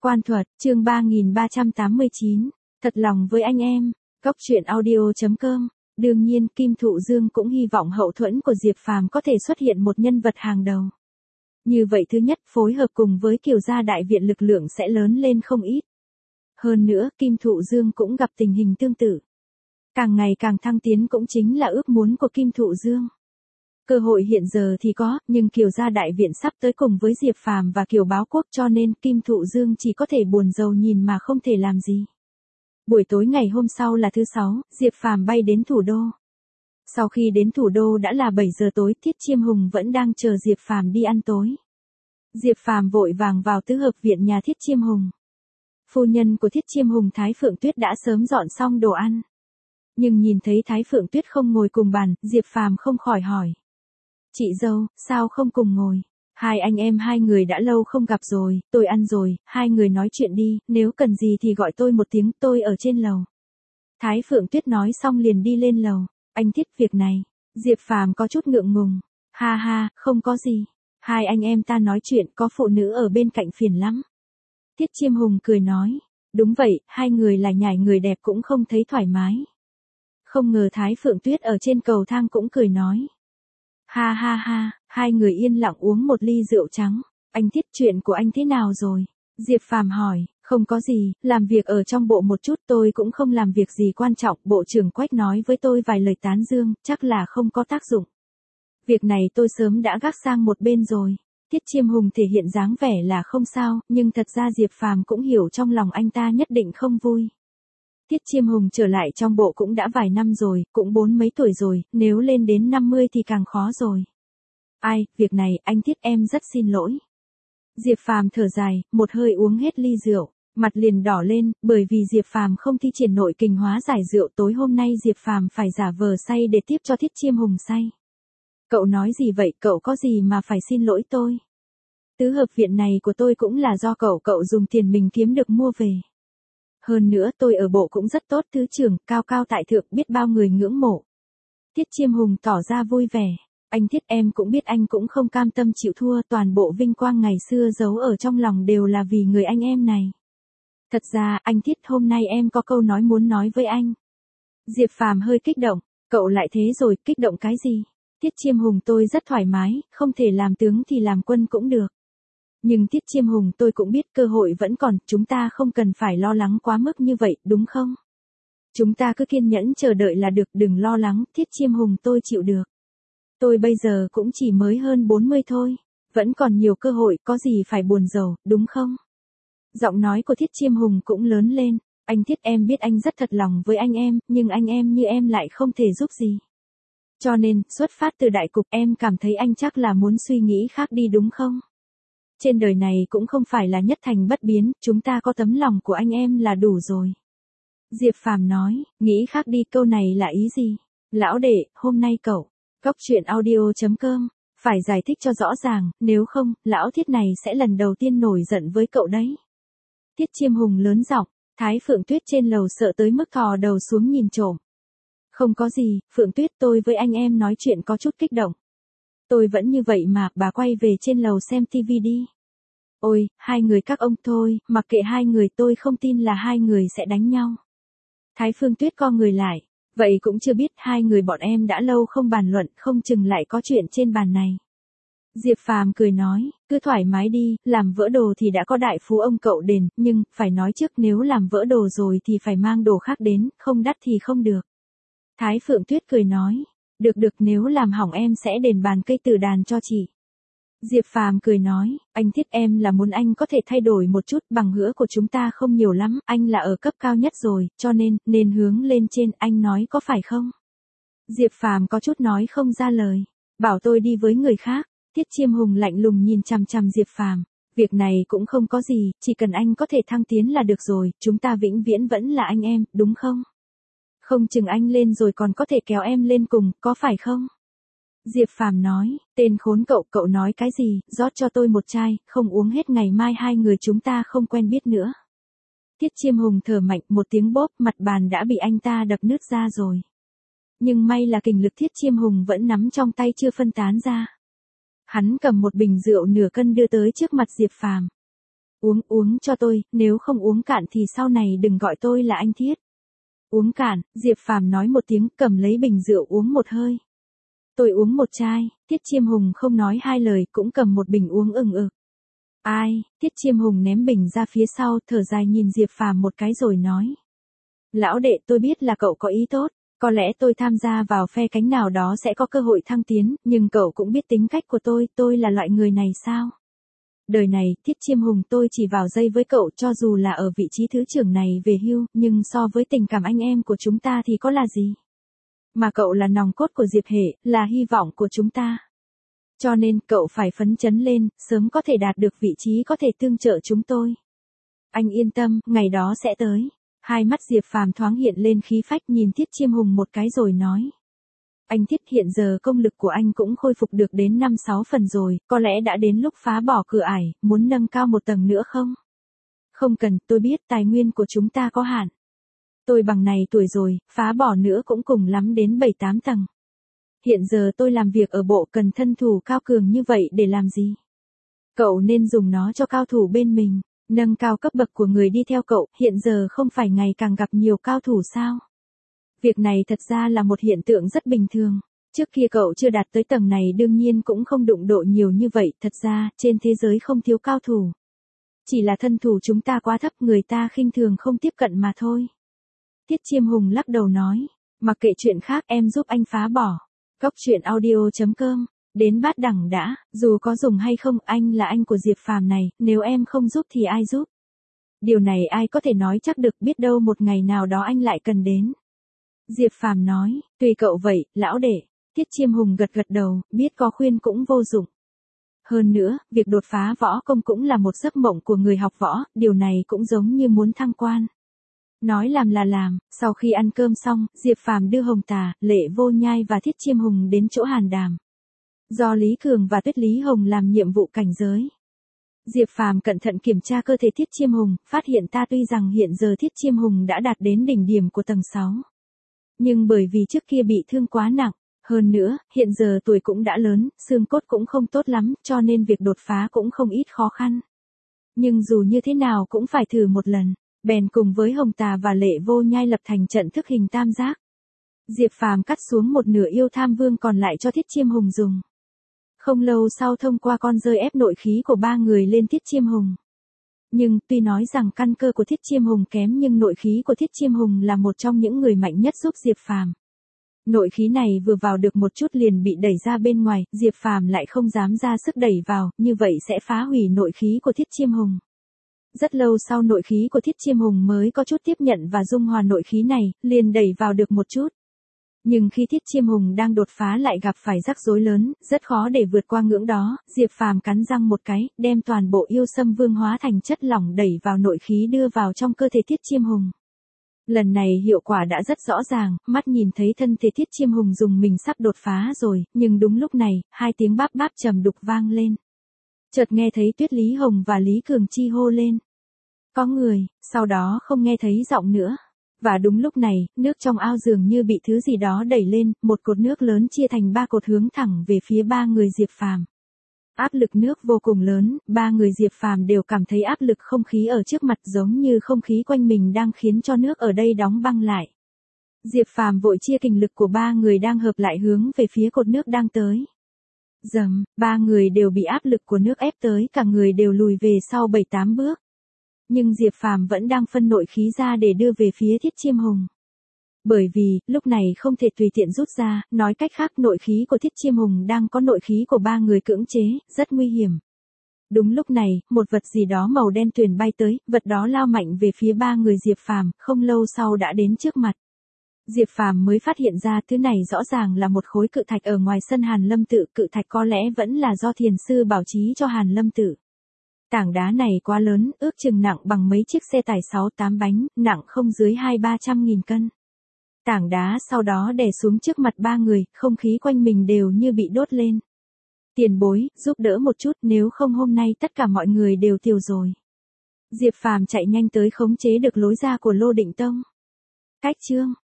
Quan thuật, chương 3389, thật lòng với anh em, góc truyện audio.com. Đương nhiên, Kim Thụ Dương cũng hy vọng hậu thuẫn của Diệp Phàm có thể xuất hiện một nhân vật hàng đầu. Như vậy thứ nhất, phối hợp cùng với Kiều gia đại viện lực lượng sẽ lớn lên không ít. Hơn nữa, Kim Thụ Dương cũng gặp tình hình tương tự. Càng ngày càng thăng tiến cũng chính là ước muốn của Kim Thụ Dương. Cơ hội hiện giờ thì có, nhưng Kiều gia đại viện sắp tới cùng với Diệp Phàm và Kiều Báo Quốc cho nên Kim Thụ Dương chỉ có thể buồn rầu nhìn mà không thể làm gì. Buổi tối ngày hôm sau là thứ Sáu, Diệp Phàm bay đến thủ đô. Sau khi đến thủ đô đã là 7 giờ tối, Thiết Chiêm Hùng vẫn đang chờ Diệp Phàm đi ăn tối. Diệp Phàm vội vàng vào tứ hợp viện nhà Thiết Chiêm Hùng. Phu nhân của Thiết Chiêm Hùng Thái Phượng Tuyết đã sớm dọn xong đồ ăn. Nhưng nhìn thấy Thái Phượng Tuyết không ngồi cùng bàn, Diệp Phàm không khỏi hỏi. Chị dâu, sao không cùng ngồi? Hai anh em hai người đã lâu không gặp rồi, tôi ăn rồi, hai người nói chuyện đi, nếu cần gì thì gọi tôi một tiếng, tôi ở trên lầu. Thái Phượng Tuyết nói xong liền đi lên lầu. Anh Thiết, việc này. Diệp Phàm có chút ngượng ngùng. Ha ha, không có gì. Hai anh em ta nói chuyện, có phụ nữ ở bên cạnh phiền lắm. Thiết Chiêm Hùng cười nói. Đúng vậy, hai người là nhảy người đẹp cũng không thấy thoải mái. Không ngờ Thái Phượng Tuyết ở trên cầu thang cũng cười nói. Ha ha ha, hai người yên lặng uống một ly rượu trắng. Anh Thiết, chuyện của anh thế nào rồi? Diệp Phàm hỏi. Không có gì, làm việc ở trong bộ một chút, tôi cũng không làm việc gì quan trọng, bộ trưởng Quách nói với tôi vài lời tán dương, chắc là không có tác dụng. Việc này tôi sớm đã gác sang một bên rồi. Thiết Chiêm Hùng thể hiện dáng vẻ là không sao, nhưng thật ra Diệp Phàm cũng hiểu trong lòng anh ta nhất định không vui. Thiết Chiêm Hùng trở lại trong bộ cũng đã vài năm rồi, cũng 40 mấy tuổi rồi, nếu lên đến 50 thì càng khó rồi. Ai, việc này, anh Thiết em rất xin lỗi. Diệp Phàm thở dài, một hơi uống hết ly rượu, mặt liền đỏ lên, bởi vì Diệp Phàm không thi triển nội kình hóa giải rượu, tối hôm nay Diệp Phàm phải giả vờ say để tiếp cho Thiết Chiêm Hùng say. Cậu nói gì vậy, cậu có gì mà phải xin lỗi tôi? Tứ hợp viện này của tôi cũng là do cậu dùng tiền mình kiếm được mua về. Hơn nữa tôi ở bộ cũng rất tốt, thứ trưởng, cao cao tại thượng, biết bao người ngưỡng mộ. Thiết Chiêm Hùng tỏ ra vui vẻ. Anh Thiết, em cũng biết anh cũng không cam tâm chịu thua, toàn bộ vinh quang ngày xưa giấu ở trong lòng đều là vì người anh em này. Thật ra, anh Thiết, hôm nay em có câu nói muốn nói với anh. Diệp Phàm hơi kích động. Cậu lại thế rồi, kích động cái gì? Thiết Chiêm Hùng, tôi rất thoải mái, không thể làm tướng thì làm quân cũng được. Nhưng Thiết Chiêm Hùng, tôi cũng biết cơ hội vẫn còn, chúng ta không cần phải lo lắng quá mức như vậy, đúng không? Chúng ta cứ kiên nhẫn chờ đợi là được, đừng lo lắng, Thiết Chiêm Hùng, tôi chịu được. Tôi bây giờ cũng chỉ mới hơn 40 thôi, vẫn còn nhiều cơ hội, có gì phải buồn rầu, đúng không? Giọng nói của Thiết Chiêm Hùng cũng lớn lên. Anh Thiết, em biết anh rất thật lòng với anh em, nhưng anh em như em lại không thể giúp gì. Cho nên, xuất phát từ đại cục, em cảm thấy anh chắc là muốn suy nghĩ khác đi đúng không? Trên đời này cũng không phải là nhất thành bất biến, chúng ta có tấm lòng của anh em là đủ rồi. Diệp Phàm nói, nghĩ khác đi, câu này là ý gì? Lão đệ, hôm nay cậu, góc truyện audio.com, phải giải thích cho rõ ràng, nếu không, lão Thiết này sẽ lần đầu tiên nổi giận với cậu đấy. Thiết Chiêm Hùng lớn giọng. Thái Phượng Tuyết trên lầu sợ tới mức thò đầu xuống nhìn trộm. Không có gì, Phượng Tuyết, tôi với anh em nói chuyện có chút kích động. Tôi vẫn như vậy mà, bà quay về trên lầu xem tivi đi. Ôi, hai người các ông thôi, mặc kệ hai người, tôi không tin là hai người sẽ đánh nhau. Thái Phương Tuyết co người lại. Vậy cũng chưa biết, hai người bọn em đã lâu không bàn luận, không chừng lại có chuyện trên bàn này. Diệp Phàm cười nói, cứ thoải mái đi, làm vỡ đồ thì đã có đại phú ông cậu đền, nhưng, phải nói trước, nếu làm vỡ đồ rồi thì phải mang đồ khác đến, không đắt thì không được. Thái Phượng Tuyết cười nói, được, nếu làm hỏng em sẽ đền bàn cây tử đàn cho chị. Diệp Phàm cười nói, anh Thiết, em là muốn anh có thể thay đổi một chút, bằng hữu của chúng ta không nhiều lắm, anh là ở cấp cao nhất rồi, cho nên hướng lên trên, anh nói có phải không? Diệp Phàm có chút nói không ra lời, bảo tôi đi với người khác. Thiết Chiêm Hùng lạnh lùng nhìn chằm chằm Diệp Phàm, việc này cũng không có gì, chỉ cần anh có thể thăng tiến là được rồi, chúng ta vĩnh viễn vẫn là anh em, đúng không? Không chừng anh lên rồi còn có thể kéo em lên cùng, có phải không? Diệp Phàm nói, tên khốn cậu nói cái gì, rót cho tôi một chai, không uống hết ngày mai hai người chúng ta không quen biết nữa. Thiết Chiêm Hùng thở mạnh, một tiếng bóp, mặt bàn đã bị anh ta đập nứt ra rồi. Nhưng may là kình lực Thiết Chiêm Hùng vẫn nắm trong tay chưa phân tán ra. Hắn cầm một bình rượu nửa cân đưa tới trước mặt Diệp Phàm. Uống cho tôi, nếu không uống cạn thì sau này đừng gọi tôi là anh Thiết. Uống cạn, Diệp Phàm nói một tiếng, cầm lấy bình rượu uống một hơi. Tôi uống một chai, Tiết Chiêm Hùng không nói hai lời cũng cầm một bình uống ừng ực. Ai, Tiết Chiêm Hùng ném bình ra phía sau, thở dài nhìn Diệp Phàm một cái rồi nói. Lão đệ, tôi biết là cậu có ý tốt, có lẽ tôi tham gia vào phe cánh nào đó sẽ có cơ hội thăng tiến, nhưng cậu cũng biết tính cách của tôi là loại người này sao? Đời này, Tiết Chiêm Hùng tôi chỉ vào dây với cậu cho dù là ở vị trí thứ trưởng này về hưu, nhưng so với tình cảm anh em của chúng ta thì có là gì? Mà cậu là nòng cốt của Diệp Hệ, là hy vọng của chúng ta. Cho nên cậu phải phấn chấn lên, sớm có thể đạt được vị trí có thể tương trợ chúng tôi. Anh yên tâm, ngày đó sẽ tới. Hai mắt Diệp Phàm thoáng hiện lên khí phách nhìn Tiết Chiêm Hùng một cái rồi nói. Anh Thiết, hiện giờ công lực của anh cũng khôi phục được đến 5-6 phần rồi, có lẽ đã đến lúc phá bỏ cửa ải, muốn nâng cao một tầng nữa không? Không cần, tôi biết tài nguyên của chúng ta có hạn. Tôi bằng này tuổi rồi, phá bỏ nữa cũng cùng lắm đến 7-8 tầng. Hiện giờ tôi làm việc ở bộ cần thân thủ cao cường như vậy để làm gì? Cậu nên dùng nó cho cao thủ bên mình, nâng cao cấp bậc của người đi theo cậu, hiện giờ không phải ngày càng gặp nhiều cao thủ sao? Việc này thật ra là một hiện tượng rất bình thường. Trước kia cậu chưa đạt tới tầng này đương nhiên cũng không đụng độ nhiều như vậy, thật ra, trên thế giới không thiếu cao thủ. Chỉ là thân thủ chúng ta quá thấp, người ta khinh thường không tiếp cận mà thôi. Tiết Chiêm Hùng lắc đầu nói, mặc kệ chuyện khác em giúp anh phá bỏ. Cóc truyện audio.com, đến bát đẳng đã, dù có dùng hay không anh là anh của Diệp Phàm này, nếu em không giúp thì ai giúp? Điều này ai có thể nói chắc được, biết đâu một ngày nào đó anh lại cần đến. Diệp Phàm nói, tùy cậu vậy, lão đệ. Tiết Chiêm Hùng gật gật đầu, biết có khuyên cũng vô dụng. Hơn nữa, việc đột phá võ công cũng là một giấc mộng của người học võ, điều này cũng giống như muốn thăng quan. Nói làm là làm, sau khi ăn cơm xong, Diệp Phàm đưa Hồng Tà, Lệ Vô Nhai và Thiết Chiêm Hùng đến chỗ Hàn Đàm. Do Lý Cường và Tuyết Lý Hồng làm nhiệm vụ cảnh giới. Diệp Phàm cẩn thận kiểm tra cơ thể Thiết Chiêm Hùng, phát hiện tuy rằng hiện giờ Thiết Chiêm Hùng đã đạt đến đỉnh điểm của tầng 6. Nhưng bởi vì trước kia bị thương quá nặng, hơn nữa, hiện giờ tuổi cũng đã lớn, xương cốt cũng không tốt lắm, cho nên việc đột phá cũng không ít khó khăn. Nhưng dù như thế nào cũng phải thử một lần, bèn cùng với Hồng Tà và Lệ Vô Nhai lập thành trận thức hình tam giác. Diệp Phàm cắt xuống một nửa yêu tham vương còn lại cho Thiết Chiêm Hùng dùng. Không lâu sau thông qua con rơi ép nội khí của ba người lên Thiết Chiêm Hùng. Nhưng, tuy nói rằng căn cơ của Thiết Chiêm Hùng kém nhưng nội khí của Thiết Chiêm Hùng là một trong những người mạnh nhất giúp Diệp Phàm. Nội khí này vừa vào được một chút liền bị đẩy ra bên ngoài, Diệp Phàm lại không dám ra sức đẩy vào, như vậy sẽ phá hủy nội khí của Thiết Chiêm Hùng. Rất lâu sau nội khí của Thiết Chiêm Hùng mới có chút tiếp nhận và dung hòa nội khí này, liền đẩy vào được một chút. Nhưng khi Thiết Chiêm Hùng đang đột phá lại gặp phải rắc rối lớn, rất khó để vượt qua ngưỡng đó, Diệp Phàm cắn răng một cái, đem toàn bộ yêu sâm vương hóa thành chất lỏng đẩy vào nội khí đưa vào trong cơ thể Thiết Chiêm Hùng. Lần này hiệu quả đã rất rõ ràng, mắt nhìn thấy thân thể Thiết Chiêm Hùng dùng mình sắp đột phá rồi, nhưng đúng lúc này, hai tiếng báp báp trầm đục vang lên. Chợt nghe thấy Tuyết Lý Hồng và Lý Cường chi hô lên. Có người, sau đó không nghe thấy giọng nữa. Và đúng lúc này, nước trong ao dường như bị thứ gì đó đẩy lên, một cột nước lớn chia thành 3 cột hướng thẳng về phía ba người Diệp Phàm. Áp lực nước vô cùng lớn, ba người Diệp Phàm đều cảm thấy áp lực không khí ở trước mặt giống như không khí quanh mình đang khiến cho nước ở đây đóng băng lại. Diệp Phàm vội chia kình lực của ba người đang hợp lại hướng về phía cột nước đang tới. Dầm, ba người đều bị áp lực của nước ép tới, cả người đều lùi về sau 7-8 bước. Nhưng Diệp Phàm vẫn đang phân nội khí ra để đưa về phía Thiết Chiêm Hùng. Bởi vì, lúc này không thể tùy tiện rút ra, nói cách khác nội khí của Thiết Chiêm Hùng đang có nội khí của ba người cưỡng chế, rất nguy hiểm. Đúng lúc này, một vật gì đó màu đen tuyền bay tới, vật đó lao mạnh về phía ba người Diệp Phàm, không lâu sau đã đến trước mặt. Diệp Phàm mới phát hiện ra thứ này rõ ràng là một khối cự thạch ở ngoài sân Hàn Lâm Tự, cự thạch có lẽ vẫn là do thiền sư bảo trí cho Hàn Lâm Tự. Tảng đá này quá lớn, ước chừng nặng bằng mấy chiếc xe tải 6-8 bánh, nặng không dưới 200-300 cân. Tảng đá sau đó đè xuống trước mặt ba người, không khí quanh mình đều như bị đốt lên. Tiền bối, giúp đỡ một chút, nếu không hôm nay tất cả mọi người đều tiêu rồi. Diệp Phàm chạy nhanh tới khống chế được lối ra của Lô Định Tông. Cách chương